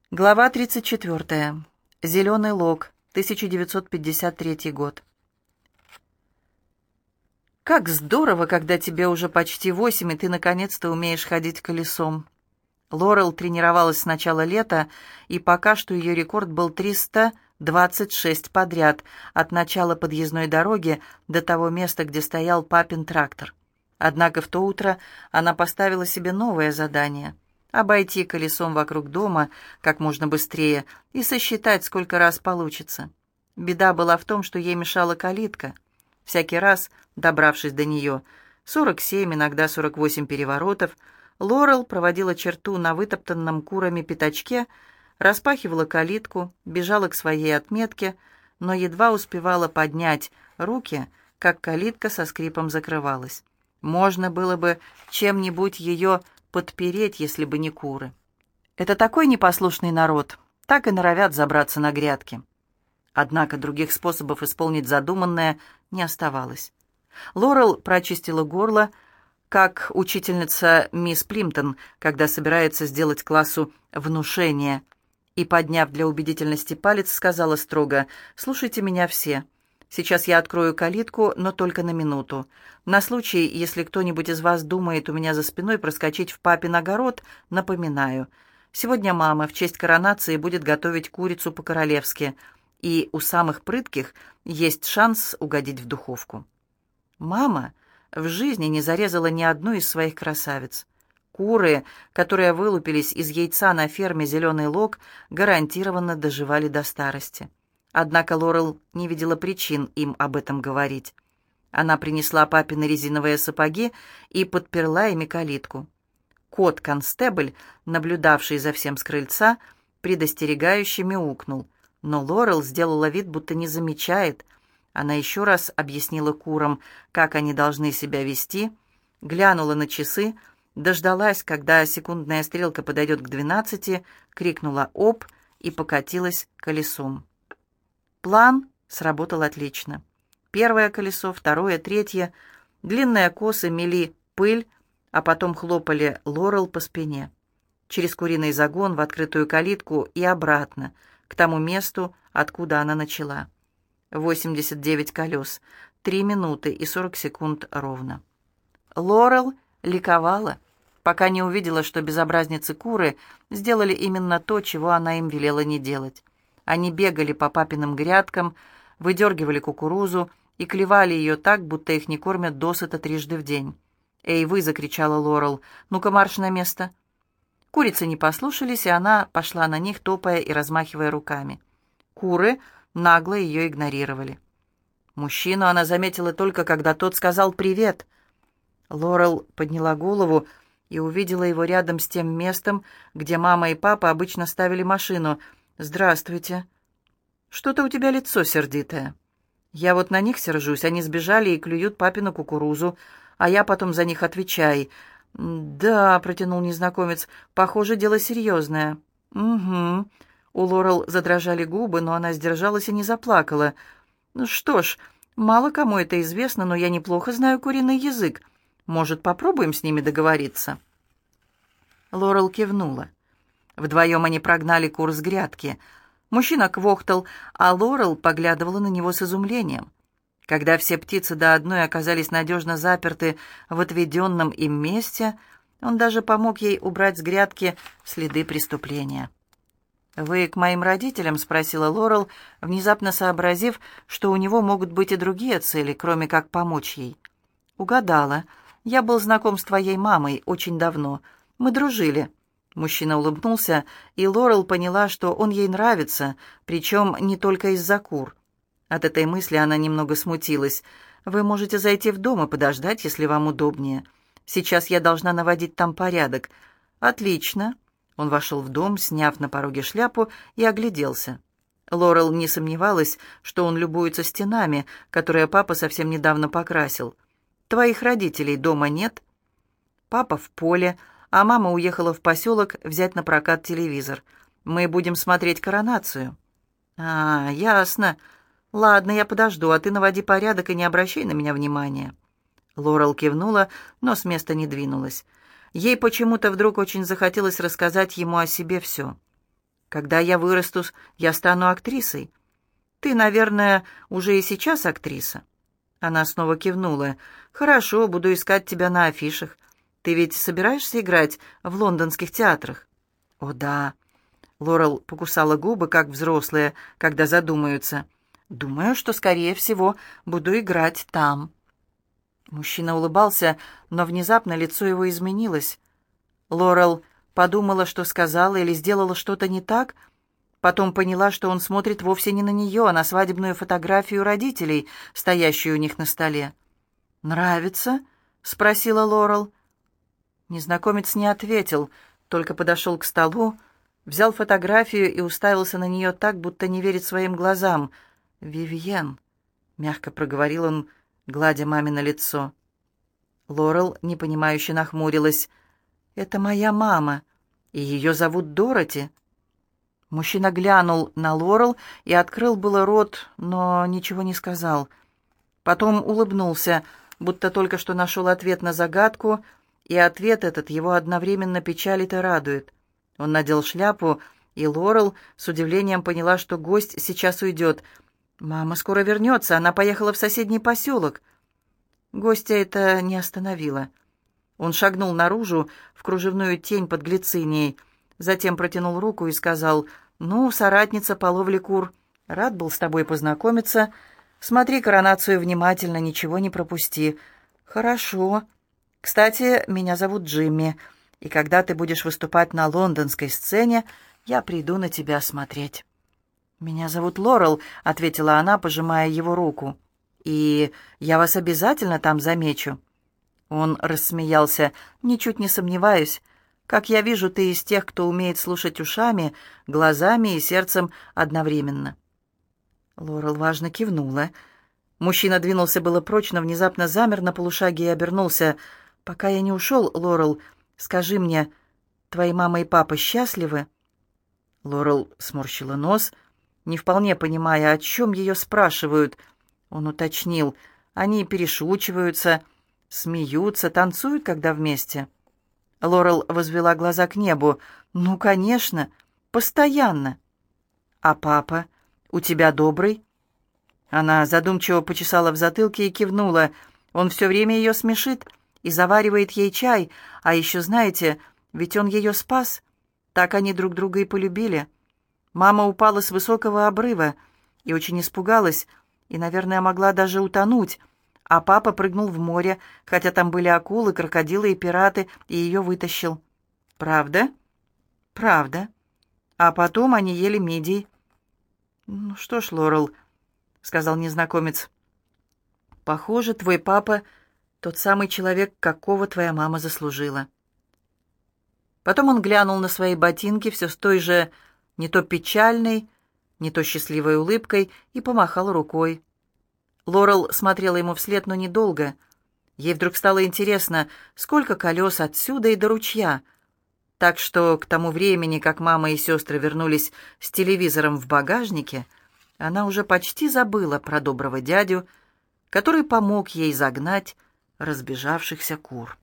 Глава 34. Зеленый лог, 1953 год. Как здорово, когда тебе уже почти 8, и ты наконец-то умеешь ходить колесом. Лорел тренировалась с начала лета, и пока что ее рекорд был 326 подряд, от начала подъездной дороги до того места, где стоял папин трактор. Однако в то утро она поставила себе новое задание — обойти колесом вокруг дома как можно быстрее и сосчитать, сколько раз получится. Беда была в том, что ей мешала калитка. Всякий раз, добравшись до нее, 47, иногда 48 переворотов, Лорел проводила черту на вытоптанном курами пятачке, распахивала калитку, бежала к своей отметке, но едва успевала поднять руки, как калитка со скрипом закрывалась. Можно было бы чем-нибудь ее подпереть, если бы не куры. Это такой непослушный народ, так и норовят забраться на грядки. Однако других способов исполнить задуманное не оставалось. Лорел прочистила горло, как учительница мисс Плимптон, когда собирается сделать классу внушение, и, подняв для убедительности палец, сказала строго: «Слушайте меня все. Сейчас я открою калитку, но только на минуту. На случай, если кто-нибудь из вас думает у меня за спиной проскочить в папин огород, напоминаю. Сегодня мама в честь коронации будет готовить курицу по-королевски, и у самых прытких есть шанс угодить в духовку». Мама в жизни не зарезала ни одну из своих красавиц. Куры, которые вылупились из яйца на ферме «Зеленый лог», гарантированно доживали до старости. Однако Лорел не видела причин им об этом говорить. Она принесла папины резиновые сапоги и подперла ими калитку. Кот-констебль, наблюдавший за всем с крыльца, предостерегающе мяукнул, но Лорел сделала вид, будто не замечает. Она еще раз объяснила курам, как они должны себя вести, глянула на часы, дождалась, когда секундная стрелка подойдет к 12, крикнула «Оп!» и покатилась колесом. План сработал отлично. Первое колесо, второе, третье. Длинные косы мели пыль, а потом хлопали Лорел по спине. Через куриный загон в открытую калитку и обратно, к тому месту, откуда она начала. 89 колес, 3 минуты и 40 секунд ровно. Лорел ликовала, пока не увидела, что безобразницы-куры сделали именно то, чего она им велела не делать. Они бегали по папиным грядкам, выдергивали кукурузу и клевали ее так, будто их не кормят досыта трижды в день. «Эй, вы!» — закричала Лорел. «Ну-ка, марш на место!» Курицы не послушались, и она пошла на них, топая и размахивая руками. Куры нагло ее игнорировали. Мужчину она заметила только, когда тот сказал «привет». Лорел подняла голову и увидела его рядом с тем местом, где мама и папа обычно ставили машину. «Здравствуйте. Что-то у тебя лицо сердитое». «Я вот на них сержусь. Они сбежали и клюют папину кукурузу, а я потом за них отвечаю». «Да», — протянул незнакомец, — «похоже, дело серьезное». «Угу». У Лорел задрожали губы, но она сдержалась и не заплакала. «Ну что ж, мало кому это известно, но я неплохо знаю куриный язык. Может, попробуем с ними договориться?» Лорел кивнула. Вдвоем они прогнали кур с грядки. Мужчина квохтал, а Лорел поглядывала на него с изумлением. Когда все птицы до одной оказались надежно заперты в отведенном им месте, он даже помог ей убрать с грядки следы преступления. «Вы к моим родителям?» — спросила Лорел, внезапно сообразив, что у него могут быть и другие цели, кроме как помочь ей. «Угадала. Я был знаком с твоей мамой очень давно. Мы дружили». Мужчина улыбнулся, и Лорел поняла, что он ей нравится, причем не только из-за кур. От этой мысли она немного смутилась. «Вы можете зайти в дом и подождать, если вам удобнее. Сейчас я должна наводить там порядок». «Отлично». Он вошел в дом, сняв на пороге шляпу, и огляделся. Лорел не сомневалась, что он любуется стенами, которые папа совсем недавно покрасил. «Твоих родителей дома нет?» «Папа в поле, а мама уехала в поселок взять на прокат телевизор. Мы будем смотреть коронацию». «А, ясно. Ладно, я подожду, а ты наводи порядок и не обращай на меня внимания». Лорел кивнула, но с места не двинулась. Ей почему-то вдруг очень захотелось рассказать ему о себе все. Когда я вырасту, я стану актрисой. Ты, наверное, уже и сейчас актриса». Она снова кивнула. «Хорошо, буду искать тебя на афишах. Ты ведь собираешься играть в лондонских театрах?» «О, да». Лорел покусала губы, как взрослые, когда задумаются. «Думаю, что, скорее всего, буду играть там». Мужчина улыбался, но внезапно лицо его изменилось. Лорел подумала, что сказала или сделала что-то не так, потом поняла, что он смотрит вовсе не на нее, а на свадебную фотографию родителей, стоящую у них на столе. «Нравится?» — спросила Лорел. Незнакомец не ответил, только подошел к столу, взял фотографию и уставился на нее так, будто не верит своим глазам. «Вивьен», — мягко проговорил он, гладя мамино лицо. Лорел непонимающе нахмурилась. «Это моя мама, и ее зовут Дороти». Мужчина глянул на Лорел и открыл было рот, но ничего не сказал. Потом улыбнулся, будто только что нашел ответ на загадку, и ответ этот его одновременно печалит и радует. Он надел шляпу, и Лорел с удивлением поняла, что гость сейчас уйдет. «Мама скоро вернется, она поехала в соседний поселок». Гостя это не остановило. Он шагнул наружу в кружевную тень под глицинией, затем протянул руку и сказал: «Ну, соратница по ловле кур, рад был с тобой познакомиться. Смотри коронацию внимательно, ничего не пропусти». «Хорошо. Кстати, меня зовут Джимми, и когда ты будешь выступать на лондонской сцене, я приду на тебя смотреть». «Меня зовут Лорел», — ответила она, пожимая его руку. «И я вас обязательно там замечу». Он рассмеялся. «Ничуть не сомневаюсь. Как я вижу, ты из тех, кто умеет слушать ушами, глазами и сердцем одновременно». Лорел важно кивнула. Мужчина двинулся было прочь, но внезапно замер на полушаге и обернулся. «Пока я не ушел, Лорел, скажи мне, твои мама и папа счастливы?» Лорел сморщила нос, не вполне понимая, о чем ее спрашивают. Он уточнил: «Они перешучиваются, смеются, танцуют, когда вместе?» Лорел возвела глаза к небу. «Ну, конечно, постоянно». «А папа у тебя добрый?» Она задумчиво почесала в затылке и кивнула. «Он все время ее смешит и заваривает ей чай. А еще, знаете, ведь он ее спас. Так они друг друга и полюбили. Мама упала с высокого обрыва и очень испугалась, и, наверное, могла даже утонуть. А папа прыгнул в море, хотя там были акулы, крокодилы и пираты, и ее вытащил». «Правда?» «Правда. А потом они ели мидий». «Ну что ж, Лорел», — сказал незнакомец, — «похоже, твой папа тот самый человек, какого твоя мама заслужила». Потом он глянул на свои ботинки все с той же не то печальной, не то счастливой улыбкой и помахал рукой. Лорел смотрела ему вслед, но недолго. Ей вдруг стало интересно, сколько колес отсюда и до ручья. Так что к тому времени, как мама и сестры вернулись с телевизором в багажнике, она уже почти забыла про доброго дядю, который помог ей загнать разбежавшихся кур.